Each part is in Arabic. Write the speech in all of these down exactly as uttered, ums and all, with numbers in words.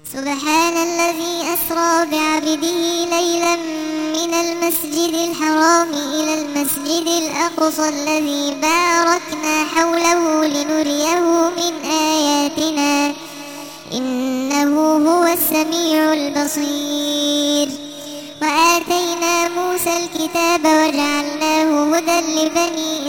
سبحان الذي أسرى بعبده ليلا من المسجد الحرام إلى المسجد الأقصى الذي باركنا حوله لنريه من آياتنا إنه هو السميع البصير. وآتينا موسى الكتاب وجعلناه هدى لبني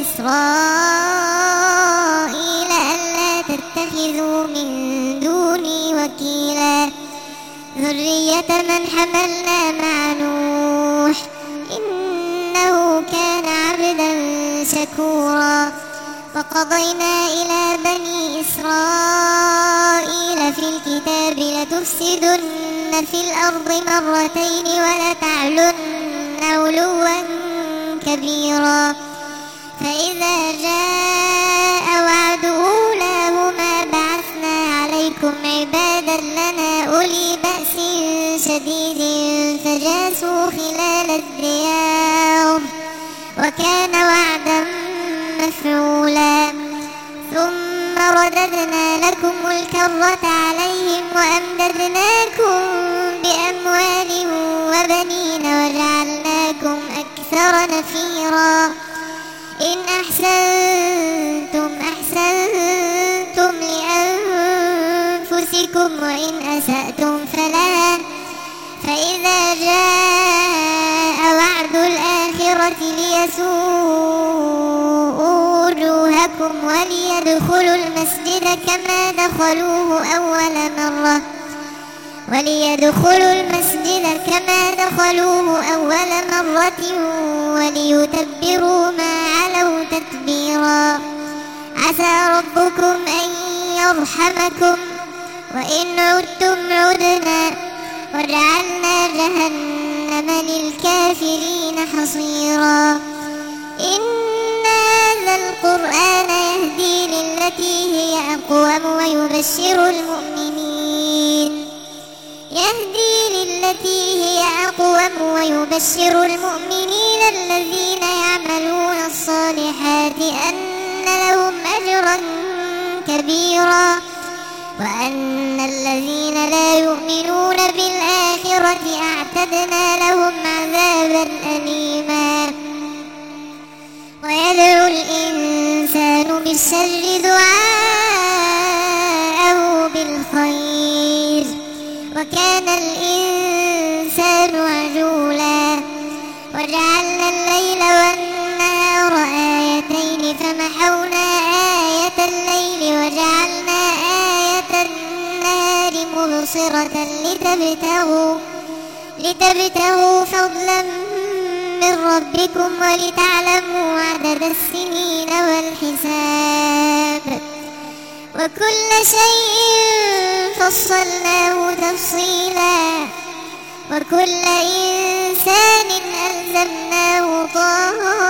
إسرائيل ألا تتخذوا من دوني وكيلا ذرية من حملنا مع نوح إنه كان عبدا شكورا. وقضينا إلى بني إسرائيل في الكتاب لتفسدن في الأرض مرتين ولتعلن علوا كبيرا. فإذا جاء وعد أولاهما بعثنا عليكم عبادا لنا أولي بأس شديد فجاسوا خلال الديار وكان وعدا مفعولا. ثم رددنا لكم الكرة عليهم وأمددناكم بأموال وبنين وجعلناكم أكثر نفيرا. إن أحسنتم أحسنتم لأنفسكم وإن أسأتم فلها. فإذا جاء وعد الآخرة ليسوءوا وجوهكم وليدخلوا المسجد كما دخلوه أول مرة وليدخلوا المسجد كما دخلوه أول مرة وليتبروا ما علوا تتبيرا. عسى ربكم أن يرحمكم وإن عدتم عدنا وجعلنا جهنم للكافرين حصيرا. إن هذا القرآن يهدي للتي هي أقوم ويبشر المؤمنين يهدي للتي هي أقوم ويبشر المؤمنين الذين يعملون الصالحات أن لهم أجرا كبيرا وأن الذين لا يؤمنون بالآخرة أعتدنا لهم عذابا أليما. ويدعو الإنسان بالشر دعاءه بالخير وكان الإنسان عجولا. وجعلنا الليل والنهار آيتين فمحونا آية الليل وجعلنا آية النهار مبصرة لتبتغوا لتبتغوا فضلا من ربكم ولتعلموا عدد السنين والحساب وكل شيء فصلناه تفصيلا. وكل إنسان ألزمناه طائره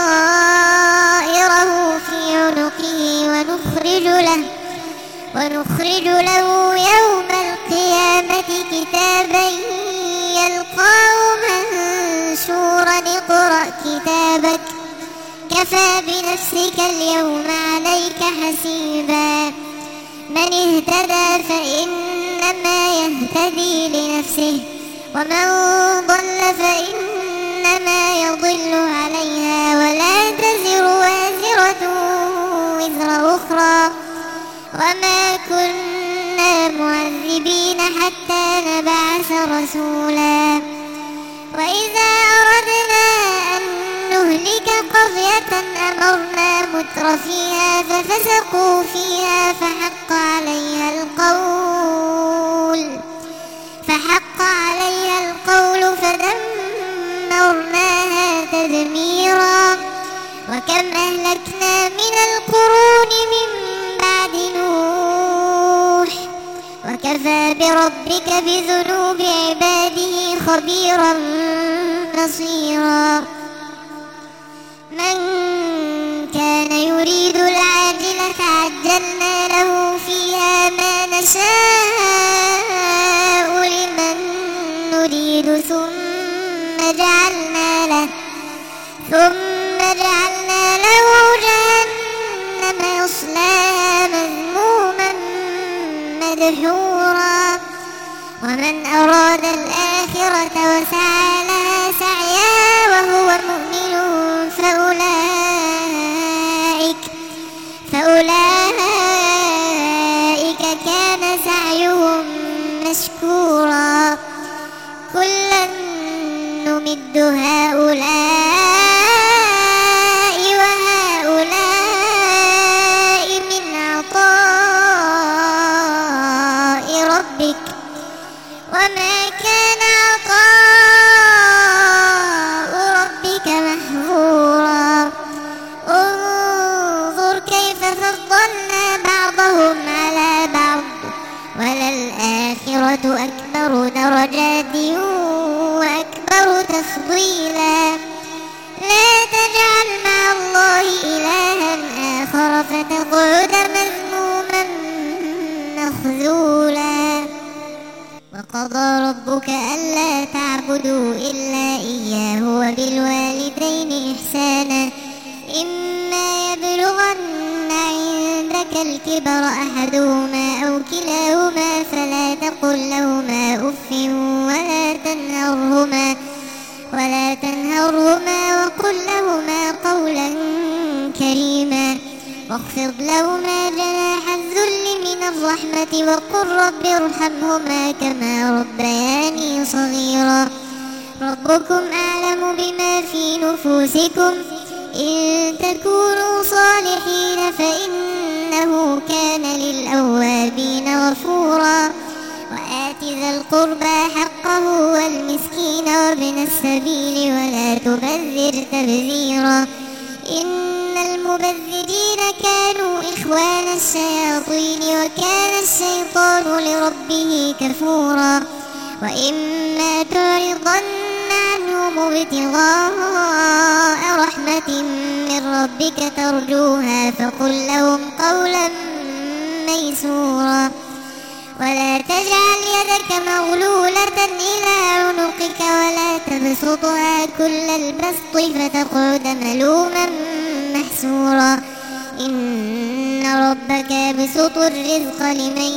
في عنقه ونخرج له ونخرج له يوم القيامة كتابا يلقاه منشورا اقرأ كتابك كفى بنفسك اليوم عليك حسيبا. من اهتدى فإنما يهتدي لنفسه ومن ضل فإنما يضل عليها ولا تزر وازرة وزر أخرى وما كنا معذبين حتى نبعث رسولا. وإذا أردنا أن نهلك قرية أمرنا متر فيها ففسقوا فيها فحق عليها القول فحق عليها القول فدمرناها تدميرا. وكم أهلكنا من القرون من بعد نوح وكفى بربك بذنوب عباده خبيرا بصيرا. من كان يريد العاجلة عجلنا له فيها ما نشاء لمن نريد ثم جعلنا له ثم جعلنا له جهنم يصلاها مذموما مدحورا ومن أراد الآخرة وسعى لها سعيها وهو مؤمن فأولئك فأولئك كان سعيهم مشكورا كلا نمد هؤلاء وهؤلاء من عطاء ربك وما كان عطاء ربك محظورا انظر كيف فضلنا بعضهم على بعض وللآخرة أكبر درجات وأكبر تفضيلا لا تجعل مع الله إلها آخر فتقعد مذموما مخذولا وقضى ربك ألا تعبدوا إلا إياه وبالوالدين إحسانا إما يبلغن عندك الكبر أحدهما أو كلاهما فلا تقل لهما أف ولا تنهرهما ولا تنهرهما وقل لهما قولا كريما واخفض لهما جناح الذل من الرحمة وقل رب ارحمهما كما ربياني صغيرا ربكم أعلم بما في نفوسكم إن تكونوا صالحين فإنه كان للأوابين غفورا وآت ذا القربى حقه والمسكين وابن السبيل ولا تبذر تبذيرا إن المبذرين كانوا إخوان الشياطين وكان الشيطان لربه كفورا وإما تعرضن عنهم ابتغاء رحمة من ربك ترجوها فقل لهم قولا ميسورا ولا تجعل يدك مغلولة إلى عنقك ولا تبسطها كل البسط فتقعد ملوما محسورا إن ربك يبسط الرزق لمن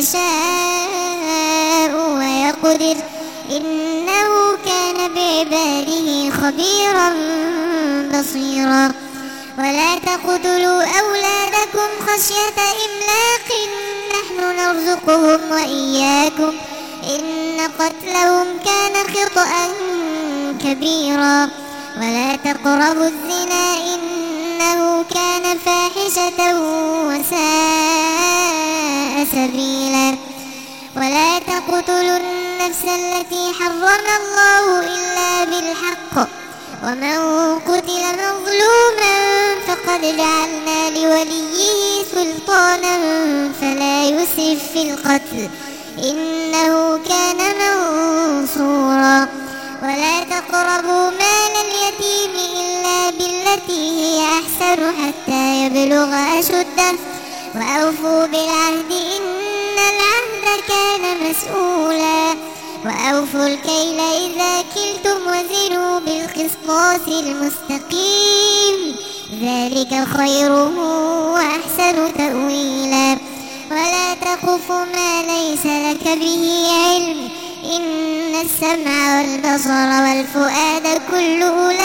يشاء ويقدر إنه كان بعباده خبيرا بصيرا ولا تقتلوا أولادكم خشية إملاق نحن نرزقهم وإياكم إن قتلهم كان خطأ كبيرا ولا تقربوا الزنا إنه كان فاحشة وساء سبيلا ولا تقتلوا النفس التي حرم الله إلا بالحق ومن قتل مظلوما فقد جعلنا لوليه سلطانا فلا يسرف في القتل إنه كان منصورا ولا تقربوا مال اليتيم إلا بالتي هي أحسن حتى يبلغ أشده وأوفوا بالعهد إن العهد كان مسؤولا وأوفوا الكيل إذا كلتم وزنوا بالقسطاس المستقيم ذلك خير وأحسن تأويلا ولا تقف ما ليس لك به علم إن السمع والبصر والفؤاد كل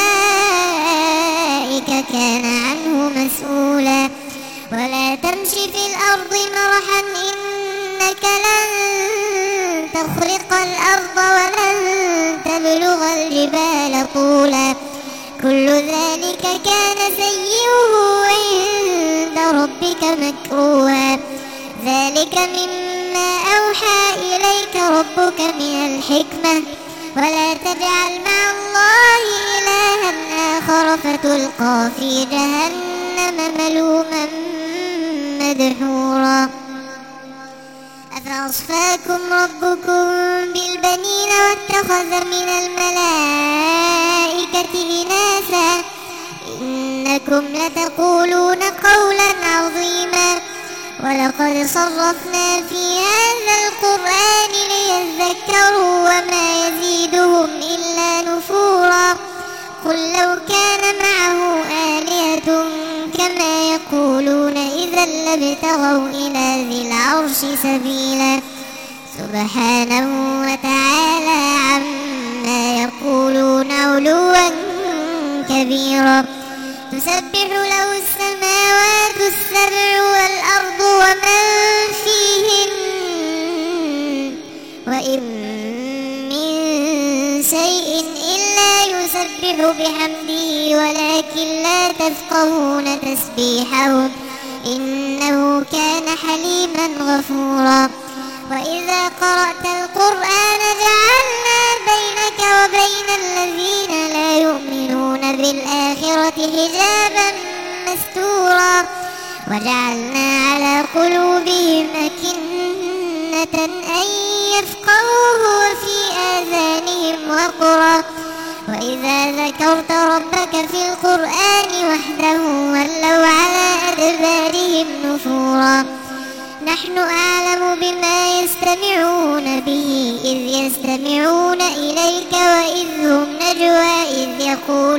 أولئك كان عنه مسؤولا ولا تمش في الأرض مرحا إنك لن تخرق الأرض ولن تبلغ الجبال طولا كل ذلك كان سيئه عند ربك مكروها ذلك مما أوحى إليك ربك من الحكمة ولا تجعل مع الله إلها آخر فتلقى في جهنم ملوما مدحورا أفأصفاكم ربكم بالبنين واتخذ من الملائكة إناثا إنكم لتقولون قولا عظيما ولقد صرفنا في هذا القرآن ليذكروا وما يزيدهم إلا نفورا قل لو كان معه آلهة كما يقولون إذا لابتغوا إلى ذي العرش سبيلا سبحانه وتعالى عما يقولون علوا كبيرا. تسبح له السماوات السبع والأرض ومن فيهن وإن من شيء إلا يسبح بحمده ولكن لا تفقهون تسبيحهم إنه كان حليما غفورا. وإذا قرأت القرآن جعلنا بينك وبين الذين لا يؤمنون بالآخرة حجابا مستورا وجعلنا على قلوبهم أكنة أن يفقهوه وفي آذانهم وقرا وإذا ذكرت ربك في القرآن وحده ولوا على أدبارهم نفورا. نحن أعلم بما يستمعون به إذ يستمعون إليك وإذ هم نجوى إذ يقول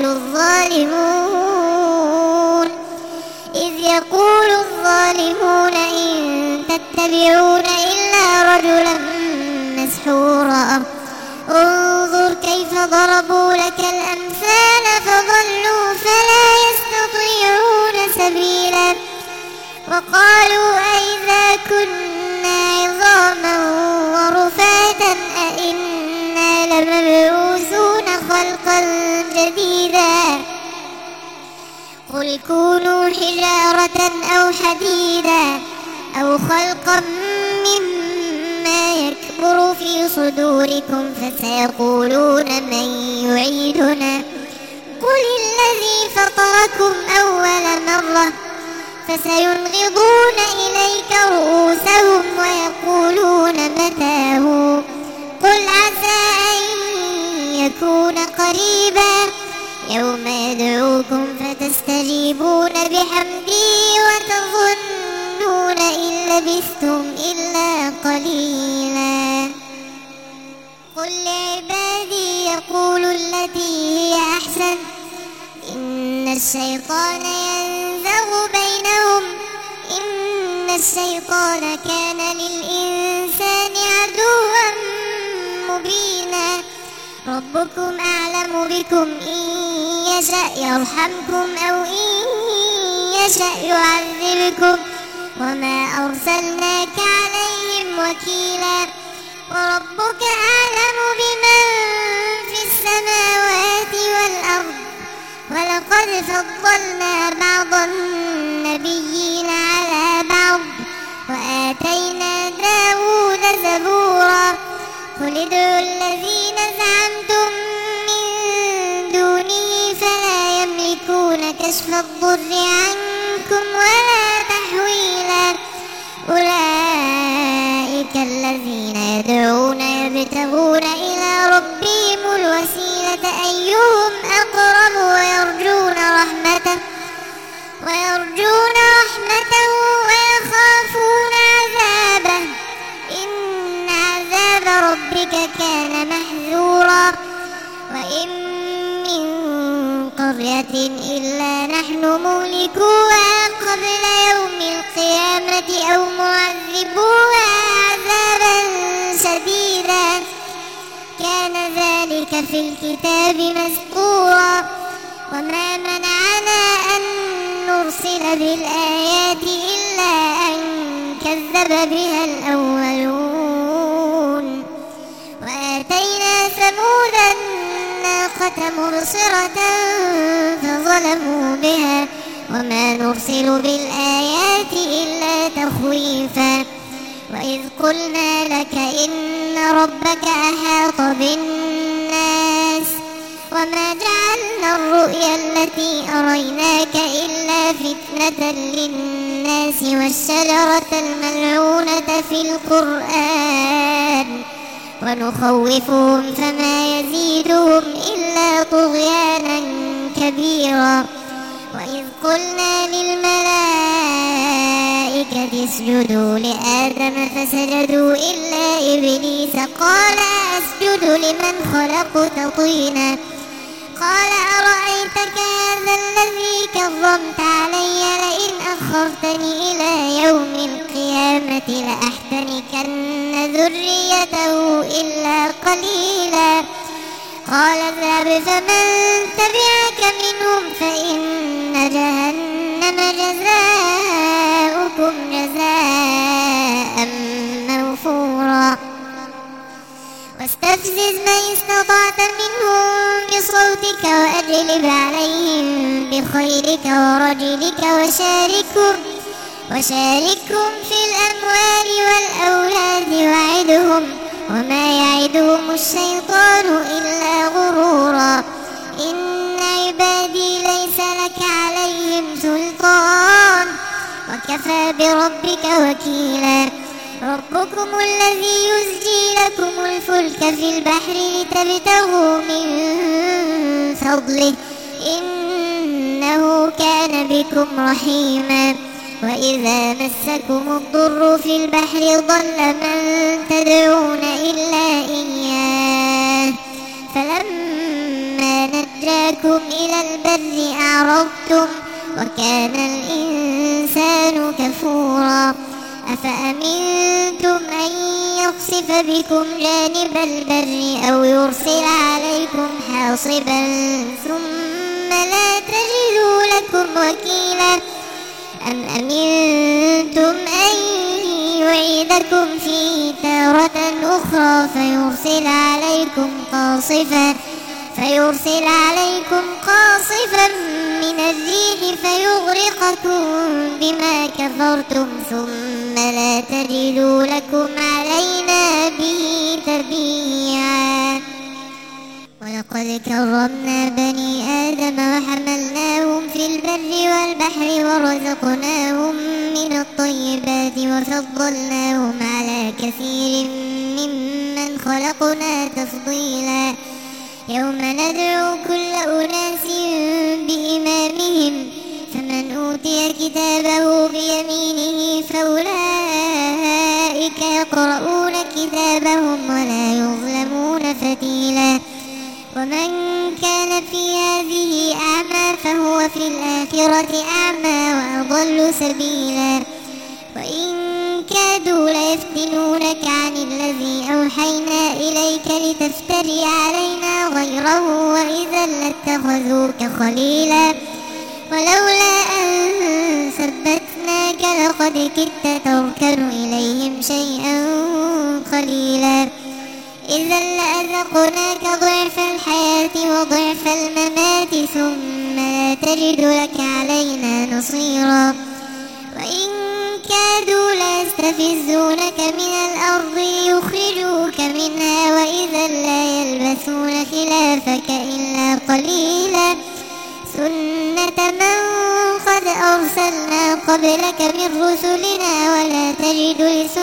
الظالمون إذ يقول الظالمون إن تتبعون إلا رجلا مسحورا. انظر كيف ضربوا لك الأمثال فضلوا فلا يستطيعون سبيلا. وقالوا أئذا كنا عظاما ورفاتا أئنا لمبعوثون خلقا جديدا قل كونوا حجارة أو حديدا أو خلقا مما يكبر في صدوركم فسيقولون من يعيدنا قل الذي فطركم أول مرة فسينغضون إليك رؤوسهم ويقولون متى هو قل عسى أن يكون قريبا يوم يدعوكم فتستجيبون بحمده وتظنون إن لبثتم إلا قليلا. قل لعبادي يقولوا التي هي أحسن إن الشيطان ينزغ بينهم إن الشيطان كان للإنسان عدوا مبينا. ربكم أعلم بكم إن يشأ يرحمكم أو إن يشأ يعذبكم وما أرسلناك عليهم وكيلا. وربك أعلم بمن في السماوات والأرض ولقد فضلنا بعض النبيين على بعض وآتينا داود زبورا. قل ادعوا الذين زعمتم من دونه فلا يملكون كشف الضر عنكم ولا تحويلا. أولئك الذين يدعون يبتغون إلى ربهم الوسيلة أيهم أقرب ويرجون رحمته ويرجون رحمته ويخافون عذابه إن عذاب ربك كان محذورا. وإن من قرية إلا نحن مهلكوها قبل يوم القيامة أو معذبوها عذابا شديدا كان ذلك في الكتاب مسطورا. وما منعنا أن نرسل بالآيات إلا أن كذب بها الأولون. وآتينا ثمود الناقة مبصرة فظلموا بها وما نرسل بالآيات إلا تخويفا. وإذ قلنا لك إن ربك أحاط بالناس وما جعلنا الرؤيا التي أريناك إلا فتنة للناس والشجرة الملعونة في القرآن ونخوفهم فما يزيدهم إلا طغيانا كبيرا. وإذ قلنا للملائكة اسجدوا لآدم فسجدوا إلا إبليس قال أسجد لمن خلقت طينا قال أرأيتك هذا الذي كرمت علي لئن أخرتني إلى يوم القيامة لأحتركن ذريته إلا قليلا قال اذهب فمن تبعك منهم فإن جهنم جزاؤكم جزاء موفورا واستفزز من استطعت منهم بصوتك وأجلب عليهم بخيلك ورجلك وشاركهم وشاركهم في الأموال والأولاد وعدهم وما يعدهم الشيطان إلا غرورا إن عبادي ليس لك عليهم سلطان وكفى بربك وكيلا ربكم الذي يزجي لكم الفلك في البحر لتبتغوا من فضله إنه كان بكم رحيما وإذا مسكم الضر في البحر ضل من تدعون إلا إياه فلما نجاكم إلى البر أعرضتم وكان الإنسان كفورا أفأمنتم أن يخسف بكم جانب البر أو يرسل عليكم حاصبا ثم لا تجدوا لكم وكيلا أم أمنتم أن يعيدكم فيه تارة أخرى فيرسل عليكم قاصفا فيرسل عليكم قاصفا من الريح فيغرقكم بما كفرتم ثم لا تجدوا لكم علينا به تبيعا ولقد كرمنا بني آدم وحملناهم في البر والبحر ورزقناهم من الطيبات وفضلناهم على كثير ممن خلقنا تفضيلا يوم ندعو كل أناس بإمامهم فمن أوتي كتابه بيمينه فأولئك يقرؤون كتابهم ولا يظلمون فتيلا ومن كان في هذه أعمى فهو في الآخرة أعمى وأضل سبيلا وإن كادوا ليفتنونك عن الذي أوحينا إليك لتفتري علينا غيره وإذا لاتخذوك خليلا ولولا أن ثبتناك لقد كدت تركن إليهم شيئا قليلا إذا لأذقناك ضعف الحياة وضعف الممات ثم لا تجد لك علينا نصيرا وإن كادوا ليستفزونك من الأرض يخرجوك منها وإذا لا يلبثون خلافك إلا قليلا سنة من قد أرسلنا قبلك من رسلنا ولا تجد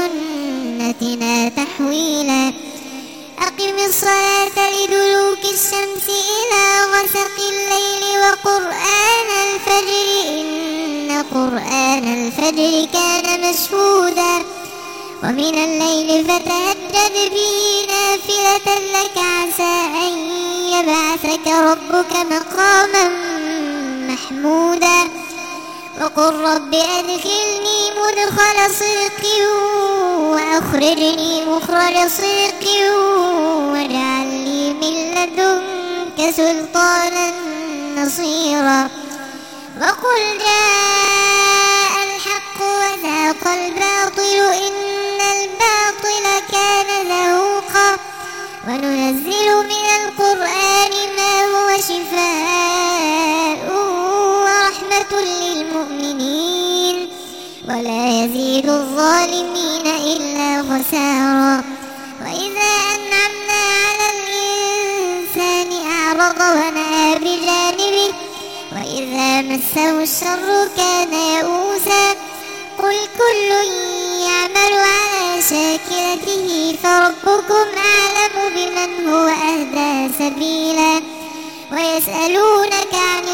لسنتنا تحويلا أقم الصلاة لدلوك الشمس إلى غسق الليل وقرآن الفجر إن قرآن الفجر كان مشهودا ومن الليل فتهجد به نافلة لك عسى أن يبعثك ربك مقاما محمودا وقل رب أدخلني مدخل صدق وأخرجني مخرج صدق واجعل لي من لدنك سلطانا نصيرا وقل جاء الحق وزهق الباطل إن الباطل كان زهوقا وننزل من القرآن ما هو شفاء ورحمة للمؤمنين ولا يزيد الظالمين إلا خسارا وإذا أنعمنا على الإنسان أعرض ونأى بجانبه وإذا مسه الشر كان يئوسا قل كل يعمل على شاكلته فربكم أعلم بمن هو أهدى سبيلا ويسألونك عن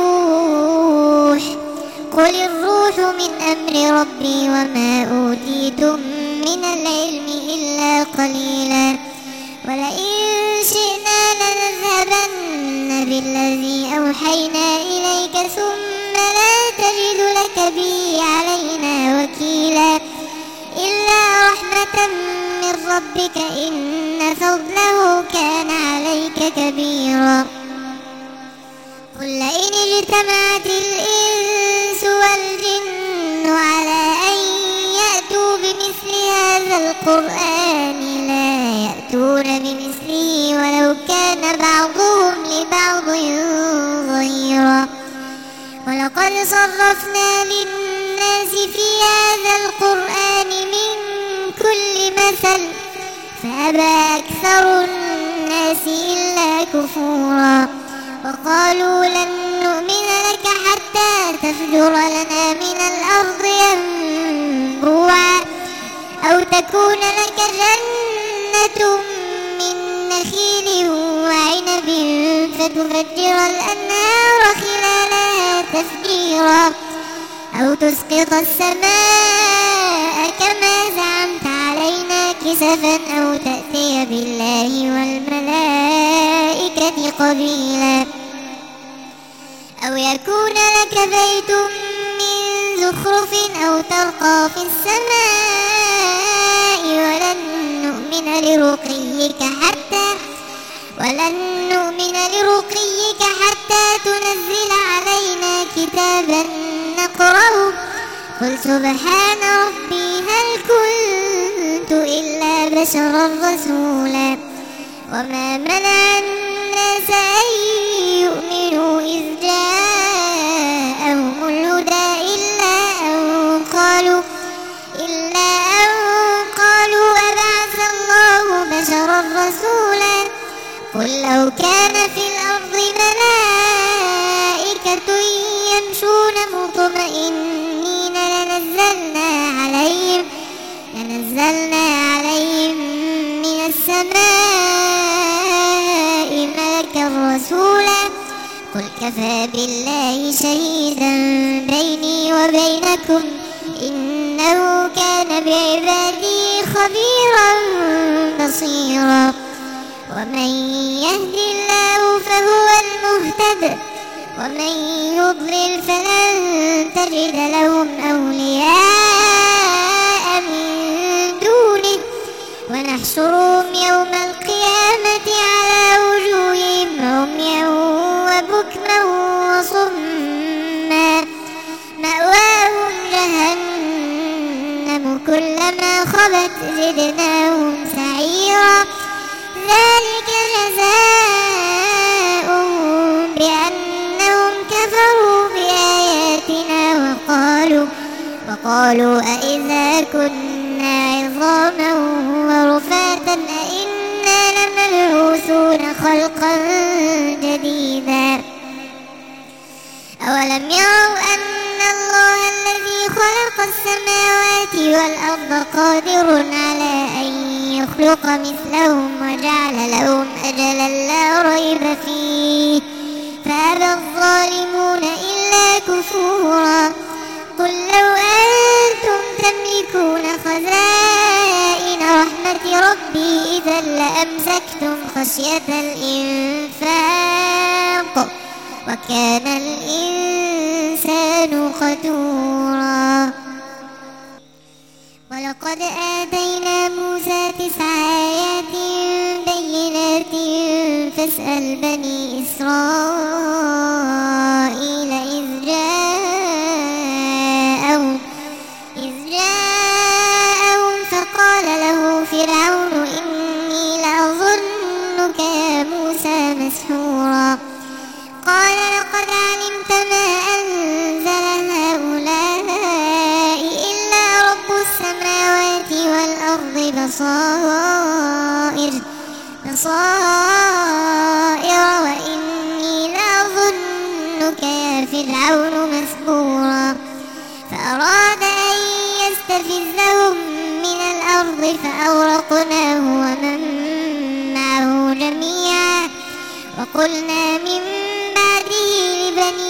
الروح قل الروح من أمر ربي وما أوتيتم من العلم إلا قليلا ولئن شئنا لنذهبن بالذي أوحينا إليك ثم لا تجد لك به علينا وكيلا إلا رحمة من ربك إن فضله كان عليك كبيرا. قل لئن اجتمعت الإنس والجن على أن يأتوا بمثل هذا القرآن لا يأتون بمثله ولو كان بعضهم لبعض ظهيرا. ولقد صرفنا للناس في هذا القرآن من كل مثل فأبى أكثر الناس إلا كفورا. وقالوا لن نؤمن لك حتى تفجر لنا من الأرض ينبوعا أو تكون لك جنة من نخيل وعنب فتفجر الأنهار خلالها تفجيرا أو تسقط السماء كما زعمت علينا كسفا أو تأتي بالله والملائكة قبيلا أو يكون لك بيت من زخرف أو ترقى في السماء ولن نؤمن لرقيك حتى ولن نؤمن لرقيك حتى تنزل علينا كتابا نقرأه قل سبحان ربي هل كنت إلا بشرا رسولا. وما منع الناس أن يؤمنوا إذ جاءهم الهدى إلا أن قالوا إلا أن قالوا أبعث الله بشرا رسولا. قل لو كان في الأرض ملائكة يمشون مطمئنين لنزلنا عليهم لنزلنا عليهم من السماء ملكا رسولا. قل كفى بالله شهيدا بيني وبينكم إنه كان بعباده خبيرا بصيرا. ومن يهد الله فهو المهتد ومن يضلل فلن تجد لهم أولياء من دونه ونحشرهم يوم القيامة على وجوههم عميا وبكما وصما مأواهم جهنم كلما خبت زدناهم سعيرا. ذلك جزاؤهم بأنهم كفروا بآياتنا وقالوا وقالوا أئذا كنا عظاما ورفاتا أئنا لمبعوثون خلقا جديدا. أولم يروا أن الله الذي خلق السماوات والأرض قادر على أن يخلق مثلهم وجعل لهم أجلا لا ريب فيه فأبى الظالمون إلا كفورا. قل لو أنتم تملكون خزائن رحمة ربي إذا لأمسكتم خشية الإنفاق وكان الإنسان قتورا. ولقد آتينا موسى تسع آيات بينات فاسأل بني إسرائيل إذ جاءهم إذ جاءهم فقال له فرعون إني لأظنك يا موسى مسحورا. قال لقد علمت ما أنزل هؤلاء إلا رب السماوات والأرض بصائر بصائر وإني لأظنك يا فرعون مسحورا. فأراد أن يستفزهم من الأرض فأغرقناه ومن معه جميعا. وقلنا من بعده لبني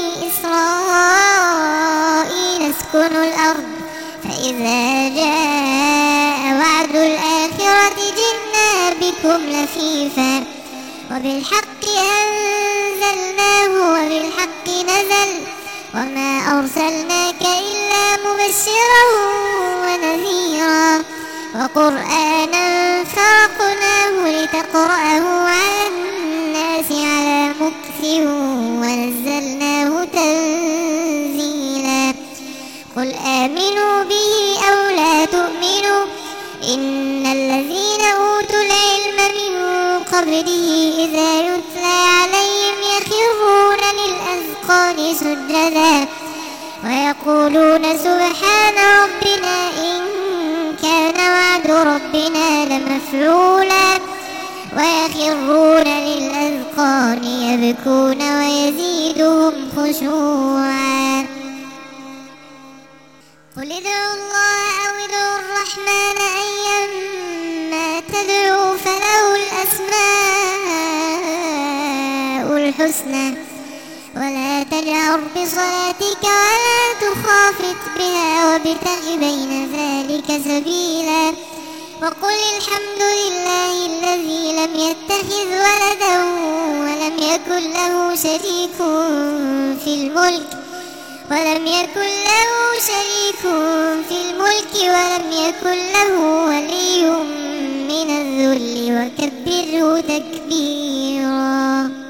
إسرائيل اسكنوا الأرض فإذا جاء وعد الآخرة جئنا بكم لفيفا وبالحق أنزلنا أنزلناه وبالحق نزل وما أرسلناك إلا مبشرا ونذيرا وقرآنا فرقناه لتقرأه على الناس على مكث ونزلناه تنزيلا قل آمنوا به أو لا تؤمنوا إن الذين أوتوا العلم من قبله إذا يتلى عليهم يخرون للأذقان سجدا ويقولون سبحان ربنا إن كان وعد ربنا لمفعولا ويخرون للأذقان يبكون ويزيدهم خشوعا قل ادعوا الله أو ادعوا الرحمن أيما تدعوا فله الأسماء الحسنى ولا تجهر بصلاتك ولا تخافت بها وابتغ بين ذلك سبيلا وقل الحمد لله الذي لم يتخذ ولدا ولم يكن له شريك في الملك ولم يكن له شريك في الملك ولم يكن له ولي من الذل وكبره تكبيرا.